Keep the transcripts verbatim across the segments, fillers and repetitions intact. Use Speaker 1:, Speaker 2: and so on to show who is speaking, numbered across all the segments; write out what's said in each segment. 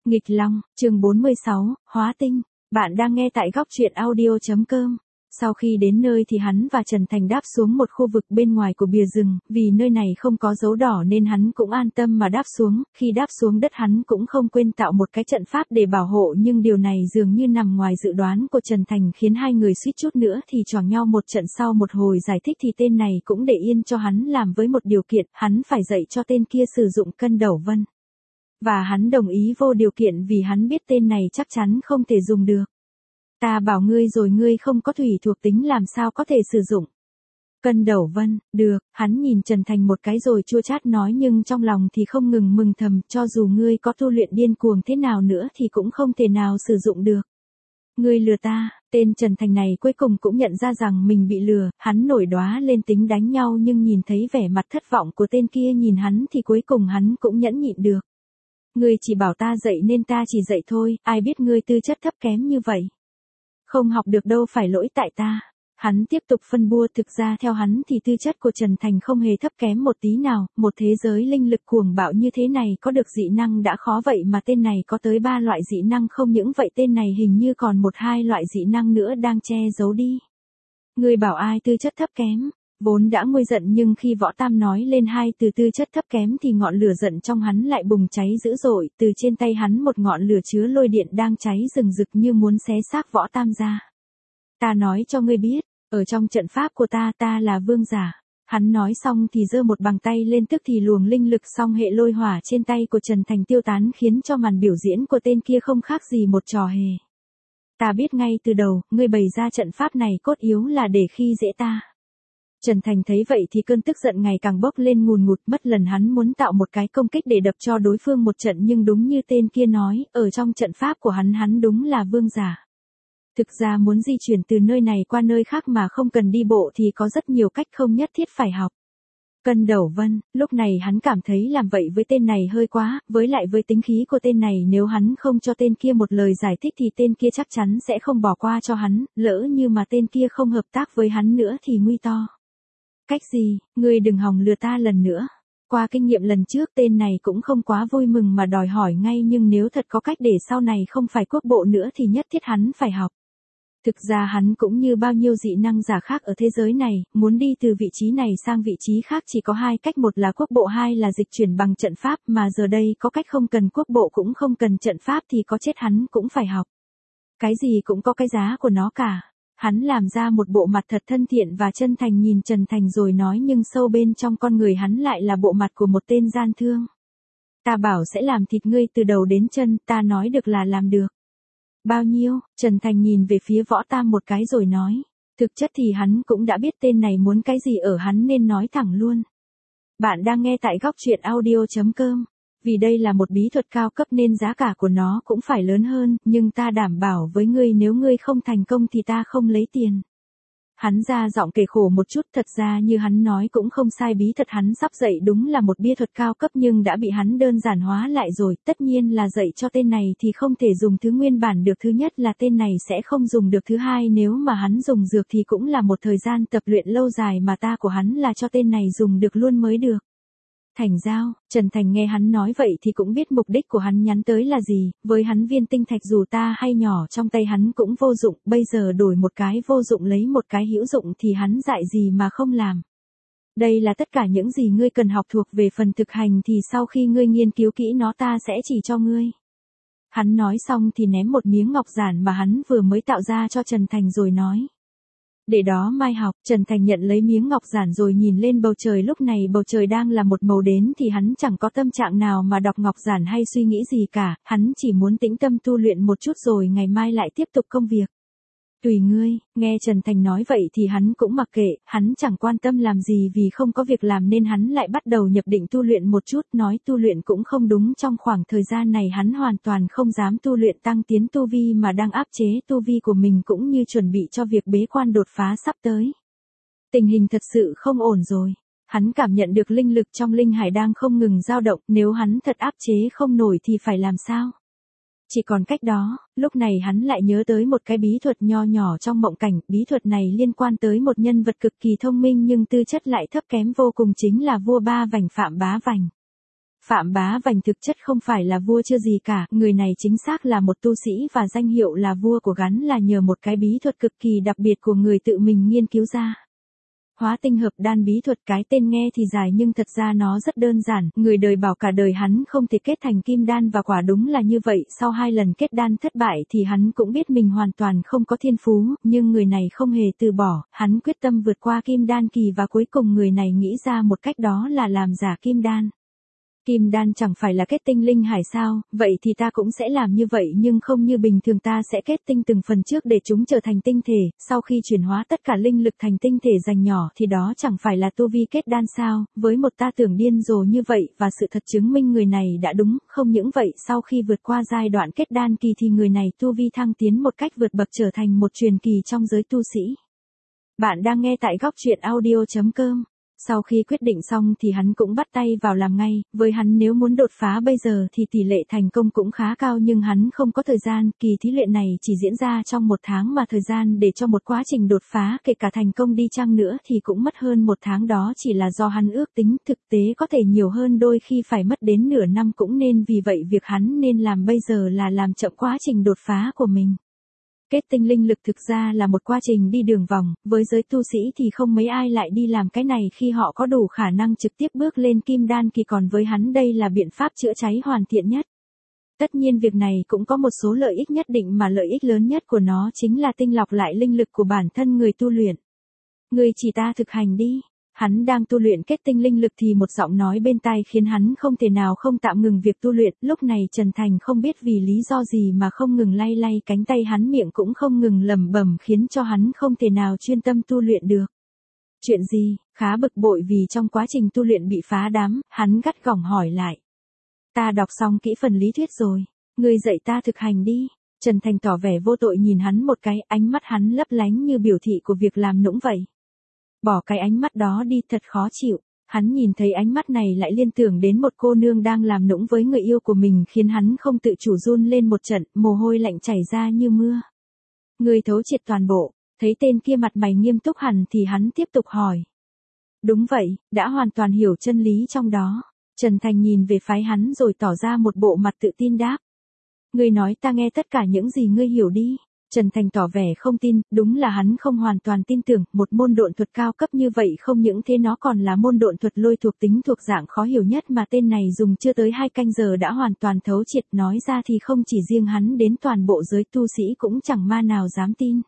Speaker 1: Nghịch Long, chương bốn mươi sáu, Hóa Tinh. Bạn đang nghe tại góc truyện audio chấm com. Sau khi đến nơi thì hắn và Trần Thành đáp xuống một khu vực bên ngoài của bìa rừng, vì nơi này không có dấu đỏ nên hắn cũng an tâm mà đáp xuống, khi đáp xuống đất hắn cũng không quên tạo một cái trận pháp để bảo hộ, nhưng điều này dường như nằm ngoài dự đoán của Trần Thành khiến hai người suýt chút nữa thì choảng nhau một trận. Sau một hồi giải thích thì tên này cũng để yên cho hắn làm với một điều kiện, hắn phải dạy cho tên kia sử dụng cân đẩu vân. Và hắn đồng ý vô điều kiện vì hắn biết tên này chắc chắn không thể dùng được. Ta bảo ngươi rồi, ngươi không có thủy thuộc tính làm sao có thể sử dụng. Cân đẩu vân, được, hắn nhìn Trần Thành một cái rồi chua chát nói, nhưng trong lòng thì không ngừng mừng thầm, cho dù ngươi có tu luyện điên cuồng thế nào nữa thì cũng không thể nào sử dụng được. Ngươi lừa ta. Tên Trần Thành này cuối cùng cũng nhận ra rằng mình bị lừa, hắn nổi đoá lên tính đánh nhau, nhưng nhìn thấy vẻ mặt thất vọng của tên kia nhìn hắn thì cuối cùng hắn cũng nhẫn nhịn được. Ngươi chỉ bảo ta dạy nên ta chỉ dạy thôi, ai biết ngươi tư chất thấp kém như vậy. Không học được đâu, phải lỗi tại ta. Hắn tiếp tục phân bua, thực ra theo hắn thì tư chất của Trần Thành không hề thấp kém một tí nào, một thế giới linh lực cuồng bạo như thế này có được dị năng đã khó vậy mà tên này có tới ba loại dị năng, không những vậy tên này hình như còn một hai loại dị năng nữa đang che giấu đi. Ngươi bảo ai tư chất thấp kém? Vốn đã nguôi giận nhưng khi Võ Tam nói lên hai từ tư chất thấp kém thì ngọn lửa giận trong hắn lại bùng cháy dữ dội, từ trên tay hắn một ngọn lửa chứa lôi điện đang cháy rừng rực như muốn xé xác Võ Tam ra. Ta nói cho ngươi biết, ở trong trận pháp của ta ta là vương giả. Hắn nói xong thì giơ một bàn tay lên, tức thì luồng linh lực song hệ lôi hỏa trên tay của Trần Thành tiêu tán, khiến cho màn biểu diễn của tên kia không khác gì một trò hề. Ta biết ngay từ đầu, ngươi bày ra trận pháp này cốt yếu là để khi dễ ta. Trần Thành thấy vậy thì cơn tức giận ngày càng bốc lên ngùn ngụt, mất lần hắn muốn tạo một cái công kích để đập cho đối phương một trận, nhưng đúng như tên kia nói, ở trong trận pháp của hắn hắn đúng là vương giả. Thực ra muốn di chuyển từ nơi này qua nơi khác mà không cần đi bộ thì có rất nhiều cách, không nhất thiết phải học cân đẩu vân. Lúc này hắn cảm thấy làm vậy với tên này hơi quá, với lại với tính khí của tên này, nếu hắn không cho tên kia một lời giải thích thì tên kia chắc chắn sẽ không bỏ qua cho hắn, lỡ như mà tên kia không hợp tác với hắn nữa thì nguy to. Cách gì? Ngươi đừng hòng lừa ta lần nữa. Qua kinh nghiệm lần trước tên này cũng không quá vui mừng mà đòi hỏi ngay, nhưng nếu thật có cách để sau này không phải quốc bộ nữa thì nhất thiết hắn phải học. Thực ra hắn cũng như bao nhiêu dị năng giả khác ở thế giới này, muốn đi từ vị trí này sang vị trí khác chỉ có hai cách, một là quốc bộ, hai là dịch chuyển bằng trận pháp, mà giờ đây có cách không cần quốc bộ cũng không cần trận pháp thì có chết hắn cũng phải học. Cái gì cũng có cái giá của nó cả. Hắn làm ra một bộ mặt thật thân thiện và chân thành nhìn Trần Thành rồi nói, nhưng sâu bên trong con người hắn lại là bộ mặt của một tên gian thương. Ta bảo sẽ làm thịt ngươi từ đầu đến chân, ta nói được là làm được. Bao nhiêu? Trần Thành nhìn về phía Võ Tam một cái rồi nói. Thực chất thì hắn cũng đã biết tên này muốn cái gì ở hắn nên nói thẳng luôn. Bạn đang nghe tại góc truyện audio chấm com. Vì đây là một bí thuật cao cấp nên giá cả của nó cũng phải lớn hơn, nhưng ta đảm bảo với ngươi nếu ngươi không thành công thì ta không lấy tiền. Hắn ra giọng kể khổ một chút, thật ra như hắn nói cũng không sai, bí thuật hắn sắp dạy đúng là một bí thuật cao cấp nhưng đã bị hắn đơn giản hóa lại rồi, tất nhiên là dạy cho tên này thì không thể dùng thứ nguyên bản được, thứ nhất là tên này sẽ không dùng được, thứ hai nếu mà hắn dùng dược thì cũng là một thời gian tập luyện lâu dài mà ta của hắn là cho tên này dùng được luôn mới được. Thành giao, Trần Thành nghe hắn nói vậy thì cũng biết mục đích của hắn nhắn tới là gì, với hắn viên tinh thạch dù ta hay nhỏ trong tay hắn cũng vô dụng, bây giờ đổi một cái vô dụng lấy một cái hữu dụng thì hắn dạy gì mà không làm. Đây là tất cả những gì ngươi cần học, thuộc về phần thực hành thì sau khi ngươi nghiên cứu kỹ nó ta sẽ chỉ cho ngươi. Hắn nói xong thì ném một miếng ngọc giản mà hắn vừa mới tạo ra cho Trần Thành rồi nói. Để đó mai học. Trần Thành nhận lấy miếng ngọc giản rồi nhìn lên bầu trời, lúc này bầu trời đang là một màu đến thì hắn chẳng có tâm trạng nào mà đọc ngọc giản hay suy nghĩ gì cả, hắn chỉ muốn tĩnh tâm tu luyện một chút rồi ngày mai lại tiếp tục công việc. Tùy ngươi. Nghe Trần Thành nói vậy thì hắn cũng mặc kệ, hắn chẳng quan tâm làm gì vì không có việc làm nên hắn lại bắt đầu nhập định tu luyện một chút, nói tu luyện cũng không đúng, trong khoảng thời gian này hắn hoàn toàn không dám tu luyện tăng tiến tu vi mà đang áp chế tu vi của mình cũng như chuẩn bị cho việc bế quan đột phá sắp tới. Tình hình thật sự không ổn rồi. Hắn cảm nhận được linh lực trong linh hải đang không ngừng dao động, nếu hắn thật áp chế không nổi thì phải làm sao? Chỉ còn cách đó, lúc này hắn lại nhớ tới một cái bí thuật nho nhỏ trong mộng cảnh, bí thuật này liên quan tới một nhân vật cực kỳ thông minh nhưng tư chất lại thấp kém vô cùng, chính là vua Ba Vành Phạm Bá Vành. Phạm Bá Vành thực chất không phải là vua chưa gì cả, người này chính xác là một tu sĩ và danh hiệu là vua của gắn là nhờ một cái bí thuật cực kỳ đặc biệt của người tự mình nghiên cứu ra. Hóa tinh hợp đan bí thuật, cái tên nghe thì dài nhưng thật ra nó rất đơn giản, người đời bảo cả đời hắn không thể kết thành kim đan và quả đúng là như vậy, sau hai lần kết đan thất bại thì hắn cũng biết mình hoàn toàn không có thiên phú, nhưng người này không hề từ bỏ, hắn quyết tâm vượt qua kim đan kỳ và cuối cùng người này nghĩ ra một cách đó là làm giả kim đan. Kim đan chẳng phải là kết tinh linh hải sao, vậy thì ta cũng sẽ làm như vậy nhưng không như bình thường, ta sẽ kết tinh từng phần trước để chúng trở thành tinh thể, sau khi chuyển hóa tất cả linh lực thành tinh thể dành nhỏ thì đó chẳng phải là tu vi kết đan sao, với một ta tưởng điên rồ như vậy và sự thật chứng minh người này đã đúng, không những vậy sau khi vượt qua giai đoạn kết đan kỳ thì người này tu vi thăng tiến một cách vượt bậc trở thành một truyền kỳ trong giới tu sĩ. Bạn đang nghe tại góc truyện audio chấm com. Sau khi quyết định xong thì hắn cũng bắt tay vào làm ngay, với hắn nếu muốn đột phá bây giờ thì tỷ lệ thành công cũng khá cao nhưng hắn không có thời gian, kỳ thí luyện này chỉ diễn ra trong một tháng mà thời gian để cho một quá trình đột phá kể cả thành công đi chăng nữa thì cũng mất hơn một tháng, đó chỉ là do hắn ước tính, thực tế có thể nhiều hơn, đôi khi phải mất đến nửa năm cũng nên, vì vậy việc hắn nên làm bây giờ là làm chậm quá trình đột phá của mình. Kết tinh linh lực thực ra là một quá trình đi đường vòng, với giới tu sĩ thì không mấy ai lại đi làm cái này khi họ có đủ khả năng trực tiếp bước lên kim đan kỳ, còn với hắn đây là biện pháp chữa cháy hoàn thiện nhất. Tất nhiên việc này cũng có một số lợi ích nhất định mà lợi ích lớn nhất của nó chính là tinh lọc lại linh lực của bản thân người tu luyện. Người chỉ ta thực hành đi. Hắn đang tu luyện kết tinh linh lực thì một giọng nói bên tai khiến hắn không thể nào không tạm ngừng việc tu luyện, lúc này Trần Thành không biết vì lý do gì mà không ngừng lay lay cánh tay hắn, miệng cũng không ngừng lẩm bẩm khiến cho hắn không thể nào chuyên tâm tu luyện được. Chuyện gì? Khá bực bội vì trong quá trình tu luyện bị phá đám, hắn gắt gỏng hỏi lại. Ta đọc xong kỹ phần lý thuyết rồi, ngươi dạy ta thực hành đi. Trần Thành tỏ vẻ vô tội nhìn hắn một cái, ánh mắt hắn lấp lánh như biểu thị của việc làm nũng vậy. Bỏ cái ánh mắt đó đi, thật khó chịu. Hắn nhìn thấy ánh mắt này lại liên tưởng đến một cô nương đang làm nũng với người yêu của mình khiến hắn không tự chủ run lên một trận, mồ hôi lạnh chảy ra như mưa. Người thấu triệt toàn bộ, thấy tên kia mặt mày nghiêm túc hẳn thì hắn tiếp tục hỏi. Đúng vậy, đã hoàn toàn hiểu chân lý trong đó. Trần Thành nhìn về phái hắn rồi tỏ ra một bộ mặt tự tin đáp. Ngươi nói ta nghe tất cả những gì ngươi hiểu đi. Trần Thành tỏ vẻ không tin, đúng là hắn không hoàn toàn tin tưởng, một môn độn thuật cao cấp như vậy không những thế nó còn là môn độn thuật lôi thuộc tính thuộc dạng khó hiểu nhất mà tên này dùng chưa tới hai canh giờ đã hoàn toàn thấu triệt, nói ra thì không chỉ riêng hắn đến toàn bộ giới tu sĩ cũng chẳng ma nào dám tin.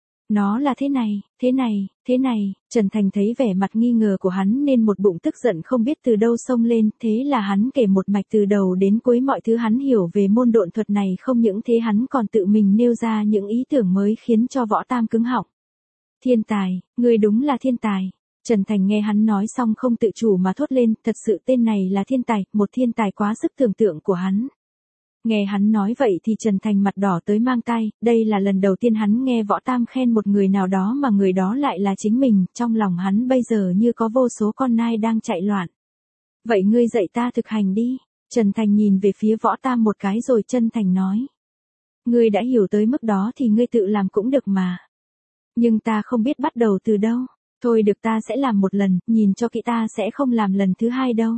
Speaker 1: Nó là thế này, thế này, thế này, Trần Thành thấy vẻ mặt nghi ngờ của hắn nên một bụng tức giận không biết từ đâu xông lên, thế là hắn kể một mạch từ đầu đến cuối mọi thứ hắn hiểu về môn độn thuật này, không những thế hắn còn tự mình nêu ra những ý tưởng mới khiến cho Võ Tam cứng họng. Thiên tài, ngươi đúng là thiên tài. Trần Thành nghe hắn nói xong không tự chủ mà thốt lên, thật sự tên này là thiên tài, một thiên tài quá sức tưởng tượng của hắn. Nghe hắn nói vậy thì Trần Thành mặt đỏ tới mang tai, đây là lần đầu tiên hắn nghe Võ Tam khen một người nào đó mà người đó lại là chính mình, trong lòng hắn bây giờ như có vô số con nai đang chạy loạn. Vậy ngươi dạy ta thực hành đi. Trần Thành nhìn về phía Võ Tam một cái rồi chân thành nói. Ngươi đã hiểu tới mức đó thì ngươi tự làm cũng được mà. Nhưng ta không biết bắt đầu từ đâu. Thôi được, ta sẽ làm một lần, nhìn cho kỹ, ta sẽ không làm lần thứ hai đâu.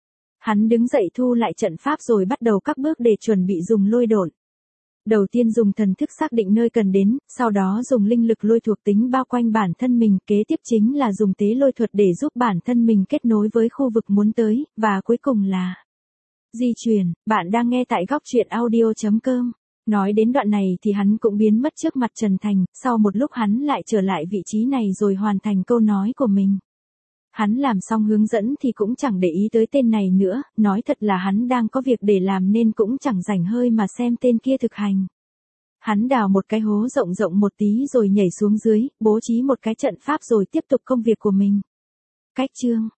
Speaker 1: Hắn đứng dậy thu lại trận pháp rồi bắt đầu các bước để chuẩn bị dùng lôi độn. Đầu tiên dùng thần thức xác định nơi cần đến, sau đó dùng linh lực lôi thuộc tính bao quanh bản thân mình, kế tiếp chính là dùng tế lôi thuật để giúp bản thân mình kết nối với khu vực muốn tới, và cuối cùng là di chuyển. Bạn đang nghe tại góc truyện audio chấm com. Nói đến đoạn này thì hắn cũng biến mất trước mặt Trần Thành, sau một lúc hắn lại trở lại vị trí này rồi hoàn thành câu nói của mình. Hắn làm xong hướng dẫn thì cũng chẳng để ý tới tên này nữa, nói thật là hắn đang có việc để làm nên cũng chẳng rảnh hơi mà xem tên kia thực hành. Hắn đào một cái hố rộng rộng một tí rồi nhảy xuống dưới, bố trí một cái trận pháp rồi tiếp tục công việc của mình. Cách chương,